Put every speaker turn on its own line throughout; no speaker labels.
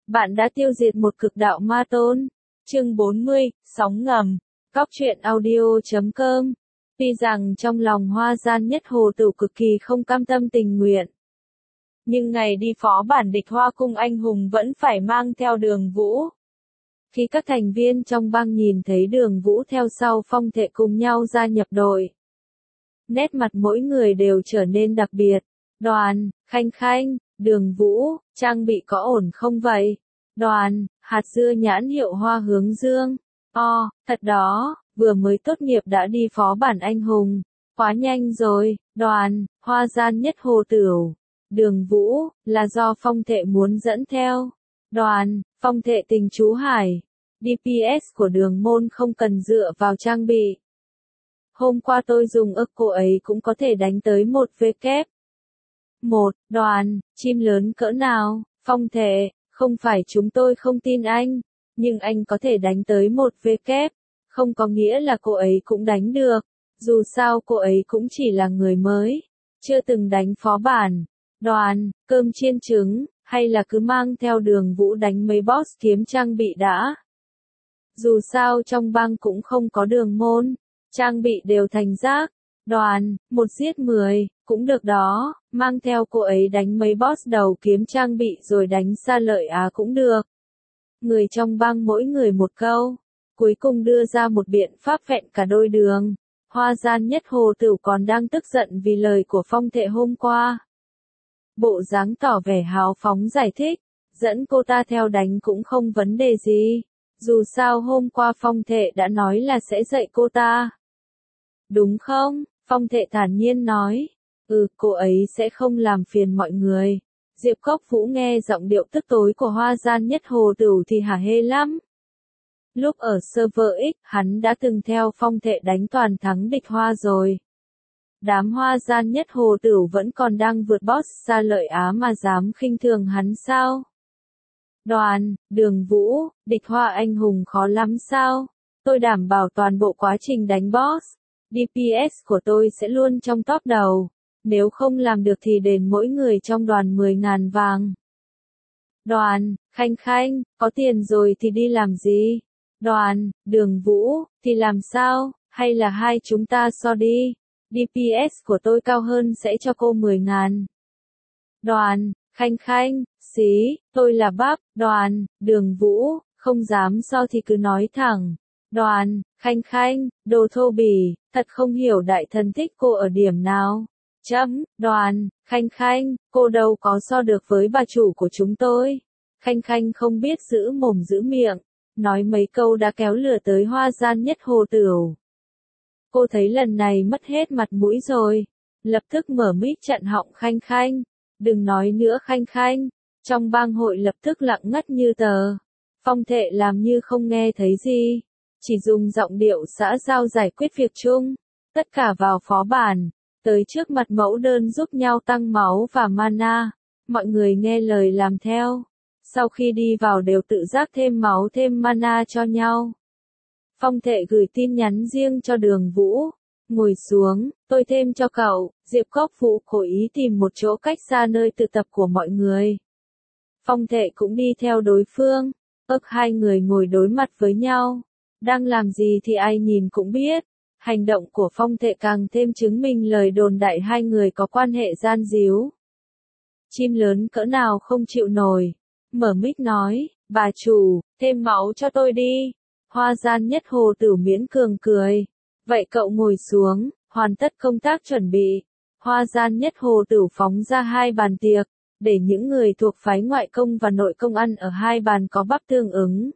Bạn đã tiêu diệt một cực đạo ma tôn. Chương 40, sóng ngầm. Cóc truyện audio.com. Tuy rằng trong lòng Hoa Gian Nhất Hồ Tửu cực kỳ không cam tâm tình nguyện, nhưng ngày đi phó bản địch Hoa Cung anh hùng vẫn phải mang theo Đường Vũ. Khi các thành viên trong bang nhìn thấy Đường Vũ theo sau Phong Thệ cùng nhau gia nhập đội, nét mặt mỗi người đều trở nên đặc biệt. Đoàn, Khanh Khanh, Đường Vũ, trang bị có ổn không vậy? Đoàn, hạt dưa nhãn hiệu Hoa Hướng Dương. Thật đó, vừa mới tốt nghiệp đã đi phó bản anh hùng. Quá nhanh rồi. Đoàn, Hoa Gian Nhất Hồ Tửu. Đường Vũ, là do Phong Thệ muốn dẫn theo. Đoàn, Phong Thệ tình chú Hải. DPS của Đường Môn không cần dựa vào trang bị. Hôm qua tôi dùng cô ấy cũng có thể đánh tới 1W. Đoàn, chim lớn cỡ nào? Phong Thệ, không phải chúng tôi không tin anh, nhưng anh có thể đánh tới 1W, không có nghĩa là cô ấy cũng đánh được. Dù sao cô ấy cũng chỉ là người mới, chưa từng đánh phó bản. Đoàn, cơm chiên trứng, hay là cứ mang theo Đường Vũ đánh mấy boss kiếm trang bị đã. Dù sao trong bang cũng không có Đường Môn, trang bị đều thành rác. Đoàn, 1 giết 10, cũng được đó, mang theo cô ấy đánh mấy boss đầu kiếm trang bị rồi đánh xa lợi cũng được. Người trong bang mỗi người một câu, cuối cùng đưa ra một biện pháp vẹn cả đôi đường. Hoa Gian Nhất Hồ Tửu còn đang tức giận vì lời của Phong Thệ hôm qua. Bộ dáng tỏ vẻ hào phóng giải thích, dẫn cô ta theo đánh cũng không vấn đề gì. Dù sao hôm qua Phong Thệ đã nói là sẽ dạy cô ta. Đúng không? Phong Thệ thản nhiên nói. Cô ấy sẽ không làm phiền mọi người. Diệp Cốc Vũ nghe giọng điệu tức tối của Hoa Gian Nhất Hồ Tửu thì hả hê lắm. Lúc ở server X, hắn đã từng theo Phong Thệ đánh toàn thắng địch Hoa rồi. Đám Hoa Gian Nhất Hồ Tửu vẫn còn đang vượt boss xa lợi mà dám khinh thường hắn sao? Đoàn, Đường Vũ, địch Hoa anh hùng khó lắm sao? Tôi đảm bảo toàn bộ quá trình đánh boss, DPS của tôi sẽ luôn trong top đầu. Nếu không làm được thì đền mỗi người trong đoàn 10.000 vàng. Đoàn, Khanh Khanh, có tiền rồi thì đi làm gì? Đoàn, Đường Vũ, thì làm sao? Hay là hai chúng ta so đi? DPS của tôi cao hơn sẽ cho cô 10.000. Đoàn, Khanh Khanh, xí, tôi là bắp. Đoàn, Đường Vũ, không dám so thì cứ nói thẳng. Đoàn, Khanh Khanh, đồ thô bỉ, thật không hiểu đại thần thích cô ở điểm nào. Đoàn, Khanh Khanh, cô đâu có so được với bà chủ của chúng tôi. Khanh Khanh không biết giữ mồm giữ miệng, nói mấy câu đã kéo lửa tới Hoa Gian Nhất Hồ Tửu. Cô thấy lần này mất hết mặt mũi rồi, lập tức mở mic chặn họng Khanh Khanh. Đừng nói nữa Khanh Khanh. Trong bang hội lập tức lặng ngắt như tờ. Phong Thệ làm như không nghe thấy gì, chỉ dùng giọng điệu xã giao giải quyết việc chung. Tất cả vào phó bản, tới trước mặt mẫu đơn giúp nhau tăng máu và mana. Mọi người nghe lời làm theo. Sau khi đi vào đều tự giác thêm máu thêm mana cho nhau. Phong Thệ gửi tin nhắn riêng cho Đường Vũ. Ngồi xuống, tôi thêm cho cậu. Diệp Cốc Vũ cố ý tìm một chỗ cách xa nơi tụ tập của mọi người. Phong Thệ cũng đi theo đối phương. Hai người ngồi đối mặt với nhau. Đang làm gì thì ai nhìn cũng biết. Hành động của Phong Thệ càng thêm chứng minh lời đồn đại hai người có quan hệ gian díu. Chim lớn cỡ nào không chịu nổi. Mở mic nói, bà chủ, thêm máu cho tôi đi. Hoa Gian Nhất Hồ Tửu miễn cường cười. Vậy cậu ngồi xuống, hoàn tất công tác chuẩn bị. Hoa Gian Nhất Hồ Tửu phóng ra 2 bàn tiệc, để những người thuộc phái ngoại công và nội công ăn ở 2 bàn có bắp tương ứng.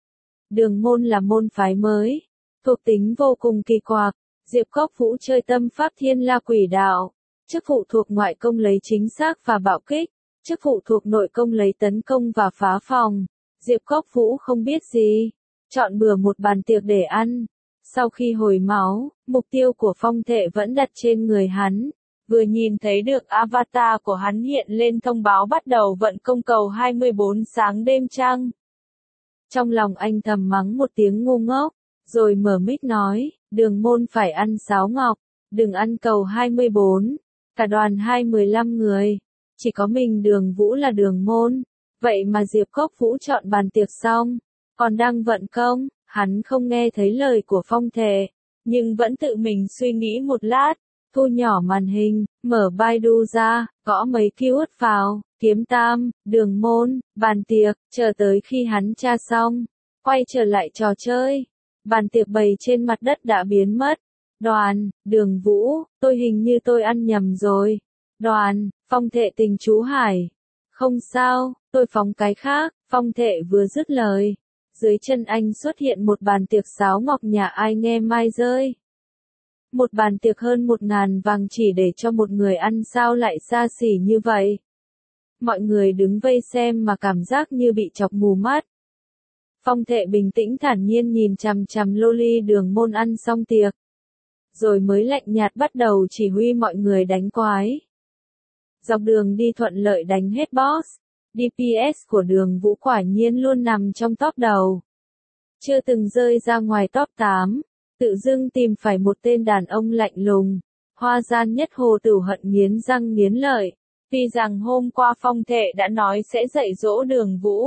Đường Môn là môn phái mới, thuộc tính vô cùng kỳ quặc. Diệp Cốc Vũ chơi tâm pháp Thiên La Quỷ Đạo, chức vụ thuộc ngoại công lấy chính xác và bạo kích, chức vụ thuộc nội công lấy tấn công và phá phòng. Diệp Cốc Vũ không biết gì, chọn bừa một bàn tiệc để ăn. Sau khi hồi máu, mục tiêu của Phong Thệ vẫn đặt trên người hắn. Vừa nhìn thấy được avatar của hắn hiện lên thông báo bắt đầu vận công cầu 24 sáng đêm trăng. Trong lòng anh thầm mắng một tiếng ngu ngốc, rồi mở mic nói, Đường Môn phải ăn sáo ngọc, đừng ăn cầu 24, cả đoàn 15 người, chỉ có mình Đường Vũ là Đường Môn. Vậy mà Diệp Cốc Vũ chọn bàn tiệc xong, còn đang vận công, hắn không nghe thấy lời của Phong Thệ, nhưng vẫn tự mình suy nghĩ một lát, thu nhỏ màn hình, mở Baidu ra, gõ mấy keyword vào, kiếm tam, đường môn, bàn tiệc, chờ tới khi hắn tra xong, quay trở lại trò chơi. Bàn tiệc bày trên mặt đất đã biến mất. Đoàn, Đường Vũ, tôi hình như tôi ăn nhầm rồi. Đoàn, Phong Thệ Tình chú Hải. Không sao, tôi phóng cái khác. Phong Thệ vừa dứt lời, dưới chân anh xuất hiện một bàn tiệc sáo ngọc nhà ai nghe mai rơi. Một bàn tiệc hơn 1.000 vàng chỉ để cho một người ăn sao lại xa xỉ như vậy. Mọi người đứng vây xem mà cảm giác như bị chọc mù mắt. Phong Thệ bình tĩnh thản nhiên nhìn chằm chằm loli Đường Môn ăn xong tiệc. Rồi mới lạnh nhạt bắt đầu chỉ huy mọi người đánh quái. Dọc đường đi thuận lợi đánh hết boss. DPS của Đường Vũ quả nhiên luôn nằm trong top đầu. Chưa từng rơi ra ngoài top 8. Tự dưng tìm phải một tên đàn ông lạnh lùng. Hoa gian nhất Hồ Tửu hận nghiến răng nghiến lợi. Tuy rằng hôm qua Phong Thệ đã nói sẽ dạy dỗ Đường Vũ.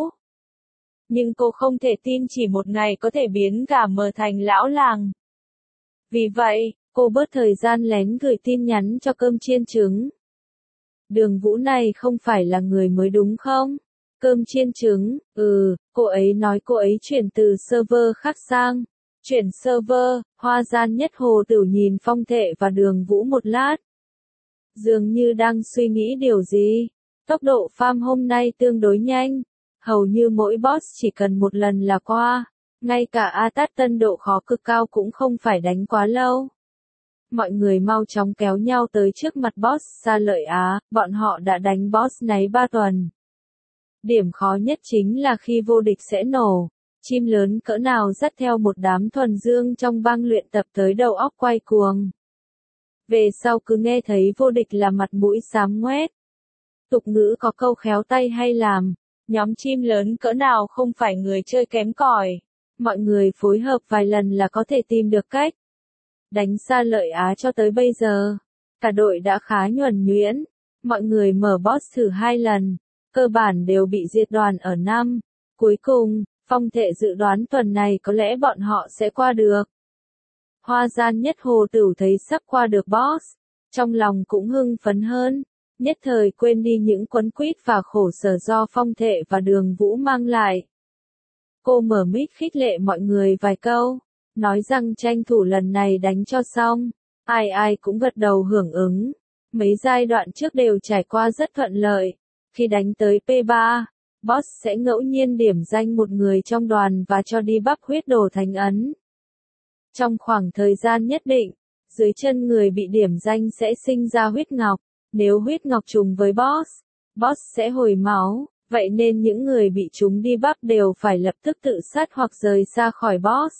Nhưng cô không thể tin chỉ một ngày có thể biến cả mờ thành lão làng. Vì vậy, cô bớt thời gian lén gửi tin nhắn cho cơm chiên trứng. Đường Vũ này không phải là người mới đúng không? Cơm chiên trứng, cô ấy nói cô ấy chuyển từ server khác sang. Chuyển server, Hoa gian nhất Hồ Tửu nhìn Phong Thệ và Đường Vũ một lát. Dường như đang suy nghĩ điều gì. Tốc độ farm hôm nay tương đối nhanh. Hầu như mỗi boss chỉ cần một lần là qua. Ngay cả Atat tân độ khó cực cao cũng không phải đánh quá lâu. Mọi người mau chóng kéo nhau tới trước mặt boss Sa Lợi Á, bọn họ đã đánh boss này 3 tuần. Điểm khó nhất chính là khi vô địch sẽ nổ. Chim lớn cỡ nào dắt theo một đám thuần dương trong bang luyện tập tới đầu óc quay cuồng. Về sau cứ nghe thấy vô địch là mặt mũi xám ngoét. Tục ngữ có câu khéo tay hay làm. Nhóm chim lớn cỡ nào không phải người chơi kém cỏi. Mọi người phối hợp vài lần là có thể tìm được cách. Đánh Sa Lợi Á cho tới bây giờ. Cả đội đã khá nhuần nhuyễn. Mọi người mở boss thử 2 lần. Cơ bản đều bị diệt đoàn ở 5. Cuối cùng, Phong Thệ dự đoán tuần này có lẽ bọn họ sẽ qua được. Hoa gian nhất Hồ Tửu thấy sắp qua được boss. Trong lòng cũng hưng phấn hơn. Nhất thời quên đi những quấn quýt và khổ sở do Phong Thệ và Đường Vũ mang lại. Cô mở mic khích lệ mọi người vài câu, nói rằng tranh thủ lần này đánh cho xong. Ai ai cũng gật đầu hưởng ứng. Mấy giai đoạn trước đều trải qua rất thuận lợi. Khi đánh tới P3, boss sẽ ngẫu nhiên điểm danh một người trong đoàn và cho đi bắp huyết đồ thánh ấn. Trong khoảng thời gian nhất định, dưới chân người bị điểm danh sẽ sinh ra huyết ngọc. Nếu huyết ngọc trùng với boss sẽ hồi máu, vậy nên những người bị trúng đi bắp đều phải lập tức tự sát hoặc rời xa khỏi boss.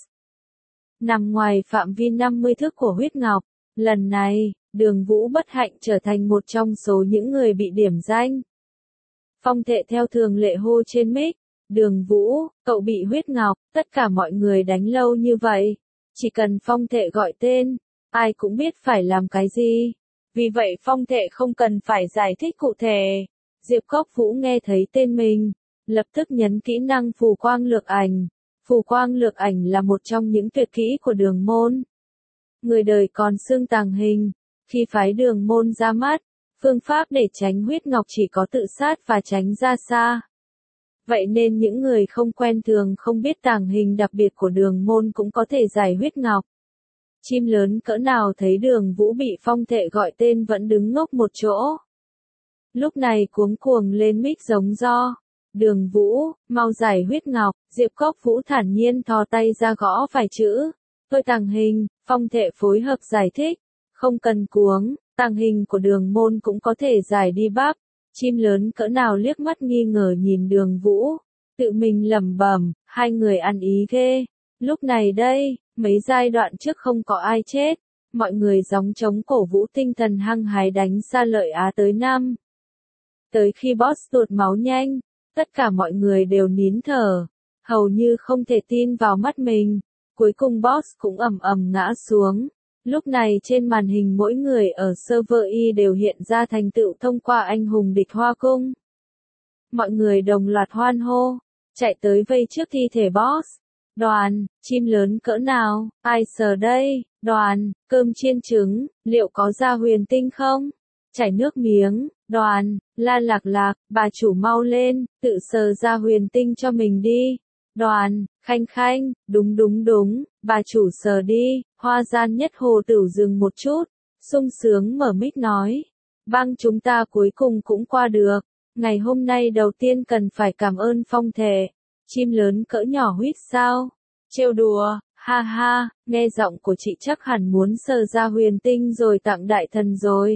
Nằm ngoài phạm vi 50 thước của huyết ngọc, lần này, Đường Vũ bất hạnh trở thành một trong số những người bị điểm danh. Phong Thệ theo thường lệ hô trên mic, Đường Vũ, cậu bị huyết ngọc, tất cả mọi người đánh lâu như vậy. Chỉ cần Phong Thệ gọi tên, ai cũng biết phải làm cái gì. Vì vậy Phong Thệ không cần phải giải thích cụ thể. Diệp Cốc Vũ nghe thấy tên mình, lập tức nhấn kỹ năng phù quang lược ảnh. Phù quang lược ảnh là một trong những tuyệt kỹ của Đường Môn. Người đời còn xưng tàng hình. Khi phái Đường Môn ra mắt, phương pháp để tránh huyết ngọc chỉ có tự sát và tránh ra xa. Vậy nên những người không quen thường không biết tàng hình đặc biệt của Đường Môn cũng có thể giải huyết ngọc. Chim lớn cỡ nào thấy Đường Vũ bị Phong Thệ gọi tên vẫn đứng ngốc một chỗ. Lúc này cuống cuồng lên mic giống do. Đường Vũ, mau giải huyết ngọc. Diệp Cốc Vũ thản nhiên thò tay ra gõ vài chữ. Tôi tàng hình. Phong Thệ phối hợp giải thích. Không cần cuống, tàng hình của Đường Môn cũng có thể giải đi bắp. Chim lớn cỡ nào liếc mắt nghi ngờ nhìn Đường Vũ. Tự mình lẩm bẩm, hai người ăn ý ghê. Lúc này đây, mấy giai đoạn trước không có ai chết. Mọi người gióng trống cổ vũ tinh thần hăng hái đánh Sa Lợi Á tới 5. Tới khi boss tụt máu nhanh, tất cả mọi người đều nín thở. Hầu như không thể tin vào mắt mình. Cuối cùng boss cũng ầm ầm ngã xuống. Lúc này trên màn hình mỗi người ở server Y đều hiện ra thành tựu thông qua anh hùng địch Hoa Cung. mọi người đồng loạt hoan hô, chạy tới vây trước thi thể boss. Đoàn, chim lớn cỡ nào, ai sờ đây, đoàn, cơm chiên trứng, liệu có ra huyền tinh không? Chảy nước miếng, đoàn, la lạc lạc, bà chủ mau lên, tự sờ ra huyền tinh cho mình đi. Đoàn, khanh khanh, đúng đúng đúng, bà chủ sờ đi, Hoa Gian Nhất Hồ Tửu dừng một chút, sung sướng mở mic nói. Băng chúng ta cuối cùng cũng qua được, ngày hôm nay đầu tiên cần phải cảm ơn Phong Thể. Chim lớn cỡ nhỏ huýt sao? Trêu đùa, ha ha, nghe giọng của chị chắc hẳn muốn sờ ra huyền tinh rồi tặng đại thần rồi.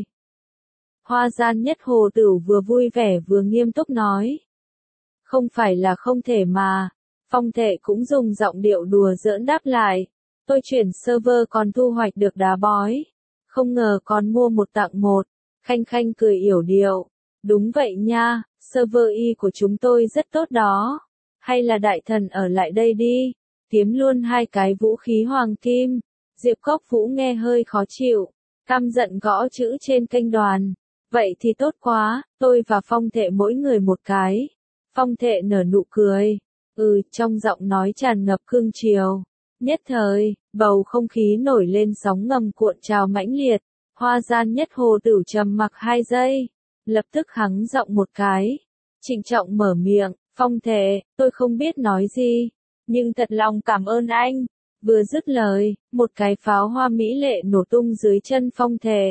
Hoa Gian Nhất Hồ Tửu vừa vui vẻ vừa nghiêm túc nói. Không phải là không thể mà. Phong Thể cũng dùng giọng điệu đùa giỡn đáp lại. Tôi chuyển server còn thu hoạch được đá bói. Không ngờ còn mua một tặng một. Khanh khanh cười yểu điệu. Đúng vậy nha, server y của chúng tôi rất tốt đó. Hay là đại thần ở lại đây đi. Kiếm luôn 2 cái vũ khí hoàng kim. Diệp Cốc Vũ nghe hơi khó chịu. Căm giận gõ chữ trên kênh đoàn. Vậy thì tốt quá, tôi và Phong Thệ mỗi người một cái. Phong Thệ nở nụ cười. Trong giọng nói tràn ngập cương chiều. Nhất thời, bầu không khí nổi lên sóng ngầm cuộn trào mãnh liệt. Hoa Gian Nhất Hồ Tửu trầm mặc 2 giây. Lập tức hắng giọng một cái. Trịnh trọng mở miệng, Phong Thệ, tôi không biết nói gì. Nhưng thật lòng cảm ơn anh. Vừa dứt lời, một cái pháo hoa mỹ lệ nổ tung dưới chân Phong Thệ.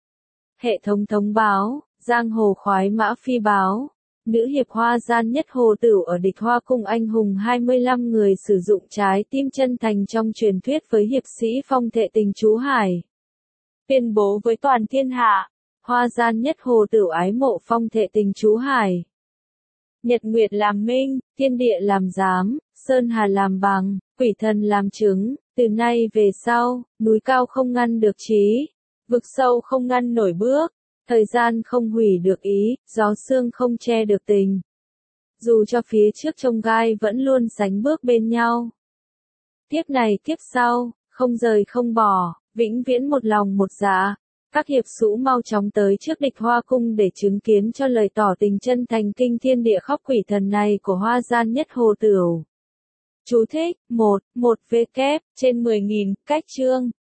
Hệ thống thông báo, giang hồ khoái mã phi báo. Nữ hiệp Hoa Gian Nhất Hồ Tửu ở địch Hoa Cung anh hùng 25 người sử dụng trái tim chân thành trong truyền thuyết với hiệp sĩ Phong Thệ tình chú Hải. Tuyên bố với toàn thiên hạ, Hoa Gian Nhất Hồ Tửu ái mộ Phong Thệ tình chú Hải. Nhật Nguyệt làm minh, thiên địa làm giám, sơn hà làm bằng, quỷ thần làm chứng, từ nay về sau, núi cao không ngăn được trí, vực sâu không ngăn nổi bước, thời gian không hủy được ý, gió sương không che được tình. Dù cho phía trước chông gai vẫn luôn sánh bước bên nhau. Tiếp này tiếp sau, không rời không bỏ, vĩnh viễn một lòng một dạ. Các hiệp sũ mau chóng tới trước địch Hoa Cung để chứng kiến cho lời tỏ tình chân thành kinh thiên địa khóc quỷ thần này của Hoa Gian Nhất Hồ Tửu. Chú thích, 1 V kép, trên 10.000, cách chương.